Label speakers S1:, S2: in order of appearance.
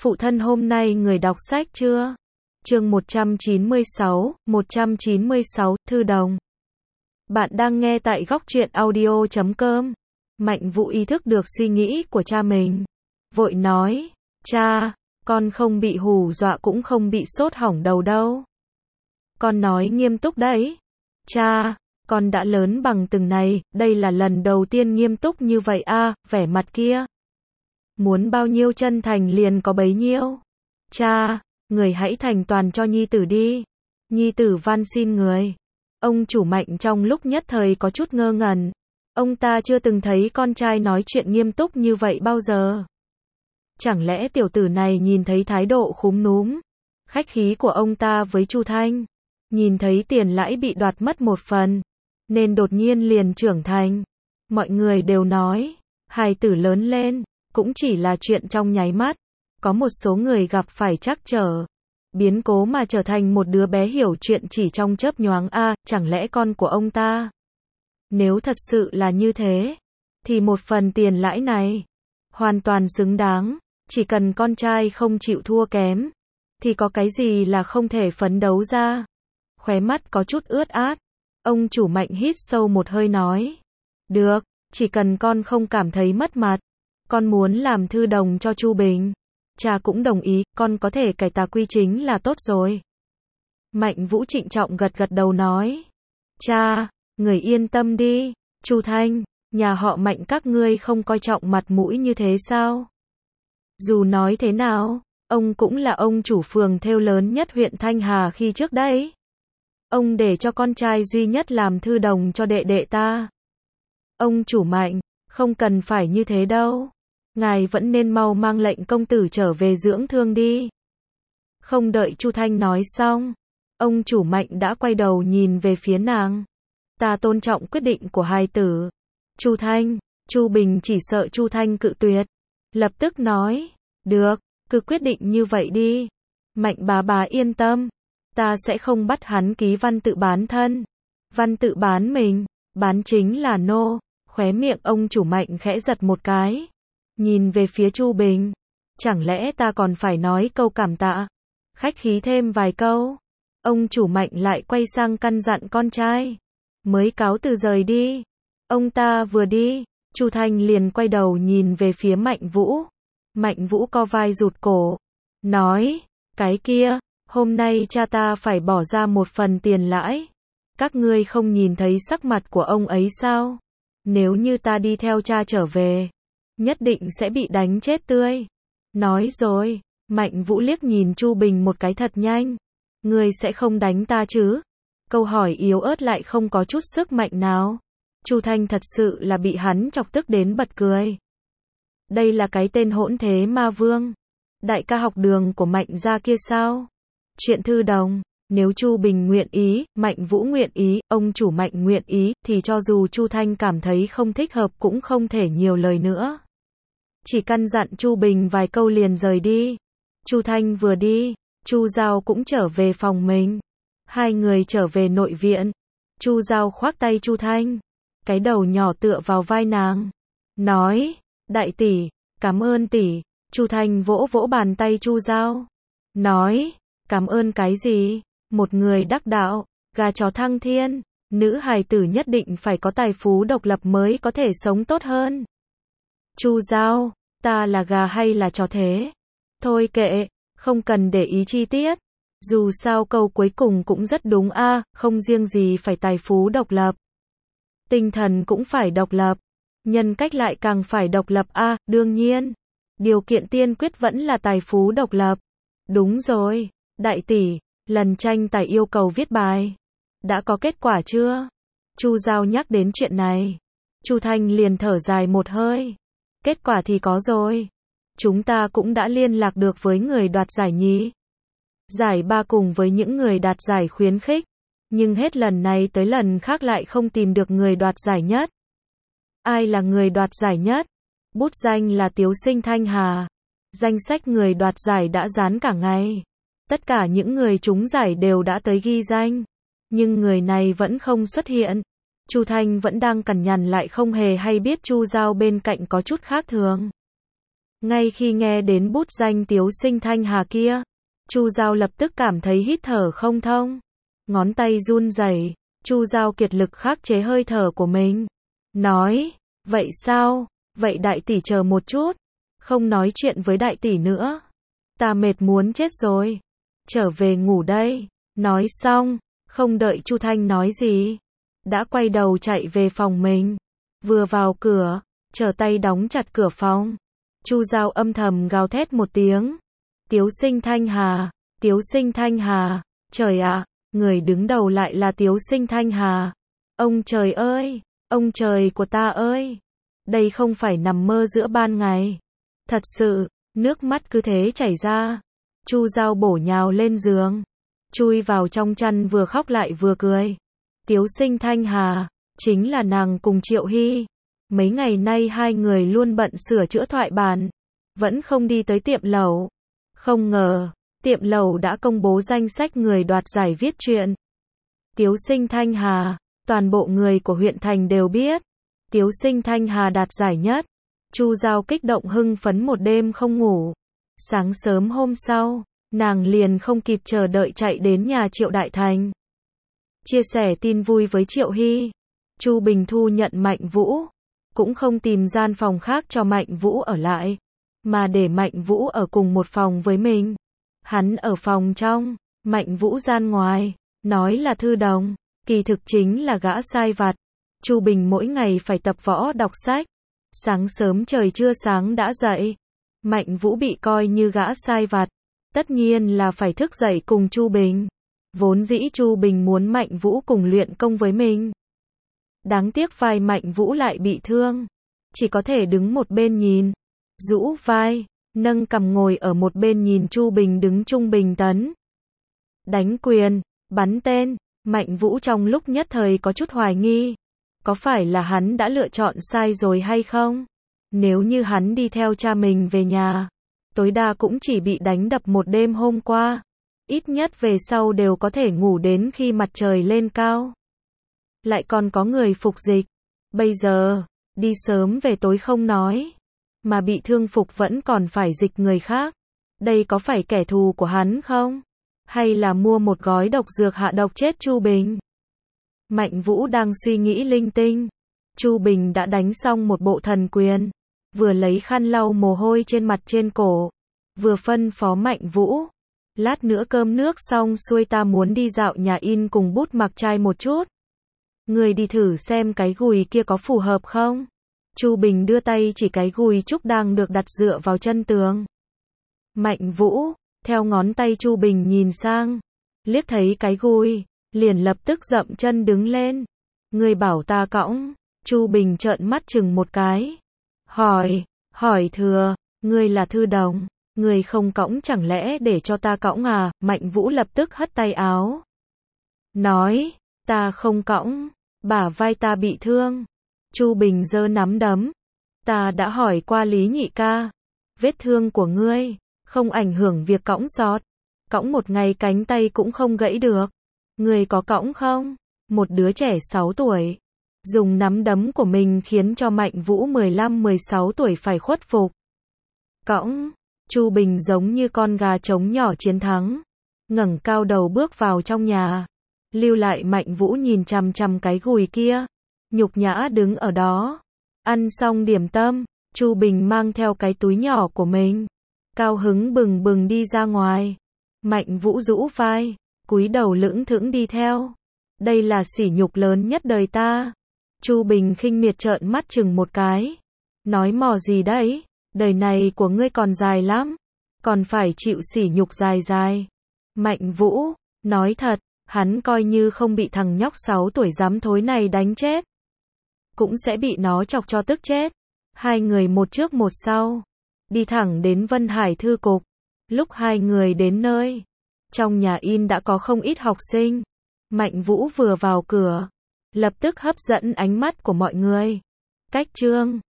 S1: Phụ thân hôm nay người đọc sách chưa? Chương 196, Thư đồng. Bạn đang nghe tại góc truyện audio.com. Mạnh Vũ ý thức được suy nghĩ của cha mình. Vội nói, cha, con không bị hù dọa cũng không bị sốt hỏng đầu đâu. Con nói nghiêm túc đấy. Cha, con đã lớn bằng từng này, đây là lần đầu tiên nghiêm túc như vậy à, vẻ mặt kia. Muốn bao nhiêu chân thành liền có bấy nhiêu. Cha, người hãy thành toàn cho nhi tử đi. Nhi tử van xin người. Ông chủ Mạnh trong lúc nhất thời có chút ngơ ngẩn. Ông ta chưa từng thấy con trai nói chuyện nghiêm túc như vậy bao giờ. Chẳng lẽ tiểu tử này nhìn thấy thái độ khúm núm, khách khí của ông ta với Chu Thanh, nhìn thấy tiền lãi bị đoạt mất một phần, nên đột nhiên liền trưởng thành. Mọi người đều nói, hài tử lớn lên, cũng chỉ là chuyện trong nháy mắt. Có một số người gặp phải trắc trở, biến cố mà trở thành một đứa bé hiểu chuyện chỉ trong chớp nhoáng a, chẳng lẽ con của ông ta? Nếu thật sự là như thế, thì một phần tiền lãi này, hoàn toàn xứng đáng, chỉ cần con trai không chịu thua kém, thì có cái gì là không thể phấn đấu ra. Khóe mắt có chút ướt át, ông chủ Mạnh hít sâu một hơi nói, được, chỉ cần con không cảm thấy mất mặt, con muốn làm thư đồng cho Chu Bình. Cha cũng đồng ý, con có thể cải tà quy chính là tốt rồi. Mạnh Vũ trịnh trọng gật gật đầu nói, cha, người yên tâm đi, Chu Thanh, nhà họ Mạnh các ngươi không coi trọng mặt mũi như thế sao? Dù nói thế nào, ông cũng là ông chủ phường thêu lớn nhất huyện Thanh Hà khi trước đấy. Ông để cho con trai duy nhất làm thư đồng cho đệ đệ ta. Ông chủ Mạnh, không cần phải như thế đâu. Ngài vẫn nên mau mang lệnh công tử trở về dưỡng thương đi. Không đợi Chu Thanh nói xong, ông chủ Mạnh đã quay đầu nhìn về phía nàng. Ta tôn trọng quyết định của hài tử. Chu Thanh, Chu Bình chỉ sợ Chu Thanh cự tuyệt. Lập tức nói, được, cứ quyết định như vậy đi. Mạnh bà yên tâm. Ta sẽ không bắt hắn ký văn tự bán thân. Văn tự bán mình, bán chính là nô. Khóe miệng ông chủ Mạnh khẽ giật một cái. Nhìn về phía Chu Bình. Chẳng lẽ ta còn phải nói câu cảm tạ? Khách khí thêm vài câu. Ông chủ Mạnh lại quay sang căn dặn con trai. Mới cáo từ rời đi. Ông ta vừa đi, Chu Thanh liền quay đầu nhìn về phía Mạnh Vũ. Mạnh Vũ co vai rụt cổ. Nói, cái kia, hôm nay cha ta phải bỏ ra một phần tiền lãi. Các ngươi không nhìn thấy sắc mặt của ông ấy sao? Nếu như ta đi theo cha trở về, nhất định sẽ bị đánh chết tươi. Nói rồi, Mạnh Vũ liếc nhìn Chu Bình một cái thật nhanh. Ngươi sẽ không đánh ta chứ? Câu hỏi yếu ớt lại không có chút sức mạnh nào. Chu Thanh thật sự là bị hắn chọc tức đến bật cười. Đây là cái tên hỗn thế ma vương. Đại ca học đường của Mạnh gia kia sao? Chuyện thư đồng, nếu Chu Bình nguyện ý, Mạnh Vũ nguyện ý, ông chủ Mạnh nguyện ý, thì cho dù Chu Thanh cảm thấy không thích hợp cũng không thể nhiều lời nữa. Chỉ căn dặn Chu Bình vài câu liền rời đi. Chu Thanh vừa đi, Chu Giao cũng trở về phòng mình. Hai người trở về nội viện. Chu Giao khoác tay Chu Thanh, cái đầu nhỏ tựa vào vai nàng, nói, đại tỷ, cảm ơn tỷ. Chu Thanh vỗ vỗ bàn tay Chu Giao, nói, cảm ơn cái gì? Một người đắc đạo, gà chó thăng thiên, nữ hài tử nhất định phải có tài phú độc lập mới có thể sống tốt hơn. Chu Giao, ta là gà hay là chó thế? Thôi kệ, không cần để ý chi tiết. Dù sao câu cuối cùng cũng rất đúng a, không riêng gì phải tài phú độc lập. Tinh thần cũng phải độc lập. Nhân cách lại càng phải độc lập a, đương nhiên. Điều kiện tiên quyết vẫn là tài phú độc lập. Đúng rồi, đại tỷ, lần tranh tài yêu cầu viết bài. Đã có kết quả chưa? Chu Giao nhắc đến chuyện này. Chu Thanh liền thở dài một hơi. Kết quả thì có rồi. Chúng ta cũng đã liên lạc được với người đoạt giải nhì. Giải ba cùng với những người đạt giải khuyến khích. Nhưng hết lần này tới lần khác lại không tìm được người đoạt giải nhất. Ai là người đoạt giải nhất? Bút danh là Tiếu Sinh Thanh Hà. Danh sách người đoạt giải đã dán cả ngày. Tất cả những người trúng giải đều đã tới ghi danh. Nhưng người này vẫn không xuất hiện. Chu Thanh vẫn đang cằn nhằn lại không hề hay biết Chu Giao bên cạnh có chút khác thường. Ngay khi nghe đến bút danh Tiếu Sinh Thanh Hà kia, Chu Giao lập tức cảm thấy hít thở không thông. Ngón tay run rẩy, Chu Giao kiệt lực khắc chế hơi thở của mình. Nói, vậy sao? Vậy đại tỷ chờ một chút. Không nói chuyện với đại tỷ nữa. Ta mệt muốn chết rồi. Trở về ngủ đây. Nói xong, không đợi Chu Thanh nói gì, đã quay đầu chạy về phòng mình. Vừa vào cửa, trở tay đóng chặt cửa phòng. Chu Giao âm thầm gào thét một tiếng. Tiếu Sinh Thanh Hà, Tiếu Sinh Thanh Hà, trời ạ, người đứng đầu lại là Tiếu Sinh Thanh Hà. Ông trời ơi, ông trời của ta ơi, đây không phải nằm mơ giữa ban ngày. Thật sự, nước mắt cứ thế chảy ra. Chu Giao bổ nhào lên giường, chui vào trong chăn vừa khóc lại vừa cười. Tiếu Sinh Thanh Hà, chính là nàng cùng Triệu Hy. Mấy ngày nay hai người luôn bận sửa chữa thoại bản, vẫn không đi tới tiệm lẩu. Không ngờ, tiệm lẩu đã công bố danh sách người đoạt giải viết truyện. Tiếu Sinh Thanh Hà, toàn bộ người của huyện thành đều biết. Tiếu Sinh Thanh Hà đạt giải nhất. Chu Giao kích động hưng phấn một đêm không ngủ. Sáng sớm hôm sau, nàng liền không kịp chờ đợi chạy đến nhà Triệu Đại Thành. Chia sẻ tin vui với Triệu Hy. Chu Bình thu nhận Mạnh Vũ, cũng không tìm gian phòng khác cho Mạnh Vũ ở lại, mà để Mạnh Vũ ở cùng một phòng với mình. Hắn ở phòng trong, Mạnh Vũ gian ngoài, nói là thư đồng, kỳ thực chính là gã sai vặt. Chu Bình mỗi ngày phải tập võ đọc sách. Sáng sớm trời chưa sáng đã dậy. Mạnh Vũ bị coi như gã sai vặt, tất nhiên là phải thức dậy cùng Chu Bình. Vốn dĩ Chu Bình muốn Mạnh Vũ cùng luyện công với mình. Đáng tiếc vai Mạnh Vũ lại bị thương, chỉ có thể đứng một bên nhìn, rũ vai, nâng cằm ngồi ở một bên nhìn Chu Bình đứng trung bình tấn. Đánh quyền, bắn tên, Mạnh Vũ trong lúc nhất thời có chút hoài nghi, có phải là hắn đã lựa chọn sai rồi hay không? Nếu như hắn đi theo cha mình về nhà, tối đa cũng chỉ bị đánh đập một đêm hôm qua, ít nhất về sau đều có thể ngủ đến khi mặt trời lên cao. Lại còn có người phục dịch, bây giờ, đi sớm về tối không nói, mà bị thương phục vẫn còn phải dịch người khác. Đây có phải kẻ thù của hắn không? Hay là mua một gói độc dược hạ độc chết Chu Bình? Mạnh Vũ đang suy nghĩ linh tinh. Chu Bình đã đánh xong một bộ thần quyền, vừa lấy khăn lau mồ hôi trên mặt trên cổ, vừa phân phó Mạnh Vũ. Lát nữa cơm nước xong xuôi ta muốn đi dạo nhà in cùng Bút Mặc Trai một chút. Người đi thử xem cái gùi kia có phù hợp không? Chu Bình đưa tay chỉ cái gùi trúc đang được đặt dựa vào chân tường. Mạnh Vũ, theo ngón tay Chu Bình nhìn sang, liếc thấy cái gùi, liền lập tức dậm chân đứng lên. Người bảo ta cõng? Chu Bình trợn mắt chừng một cái. Hỏi thừa, ngươi là thư đồng, ngươi không cõng chẳng lẽ để cho ta cõng à? Mạnh Vũ lập tức hất tay áo. Nói, ta không cõng, bả vai ta bị thương. Chu Bình giơ nắm đấm. Ta đã hỏi qua Lý nhị ca, vết thương của ngươi không ảnh hưởng việc cõng sọt, cõng một ngày cánh tay cũng không gãy được. Ngươi có cõng không? Một đứa trẻ 6 tuổi, dùng nắm đấm của mình khiến cho Mạnh Vũ 15-16 tuổi phải khuất phục. Cõng, Chu Bình giống như con gà trống nhỏ chiến thắng, ngẩng cao đầu bước vào trong nhà, lưu lại Mạnh Vũ nhìn chằm chằm cái gùi kia, nhục nhã đứng ở đó. Ăn xong điểm tâm, Chu Bình mang theo cái túi nhỏ của mình, cao hứng bừng bừng đi ra ngoài. Mạnh Vũ rũ vai, cúi đầu lững thững đi theo. Đây là sỉ nhục lớn nhất đời ta. Chu Bình khinh miệt trợn mắt chừng một cái. Nói mò gì đấy, đời này của ngươi còn dài lắm, còn phải chịu sỉ nhục dài dài. Mạnh Vũ, nói thật, hắn coi như không bị thằng nhóc 6 tuổi dám thối này đánh chết, cũng sẽ bị nó chọc cho tức chết. Hai người một trước một sau, đi thẳng đến Vân Hải thư cục. Lúc hai người đến nơi, trong nhà in đã có không ít học sinh. Mạnh Vũ vừa vào cửa, lập tức hấp dẫn ánh mắt của mọi người. Cách chương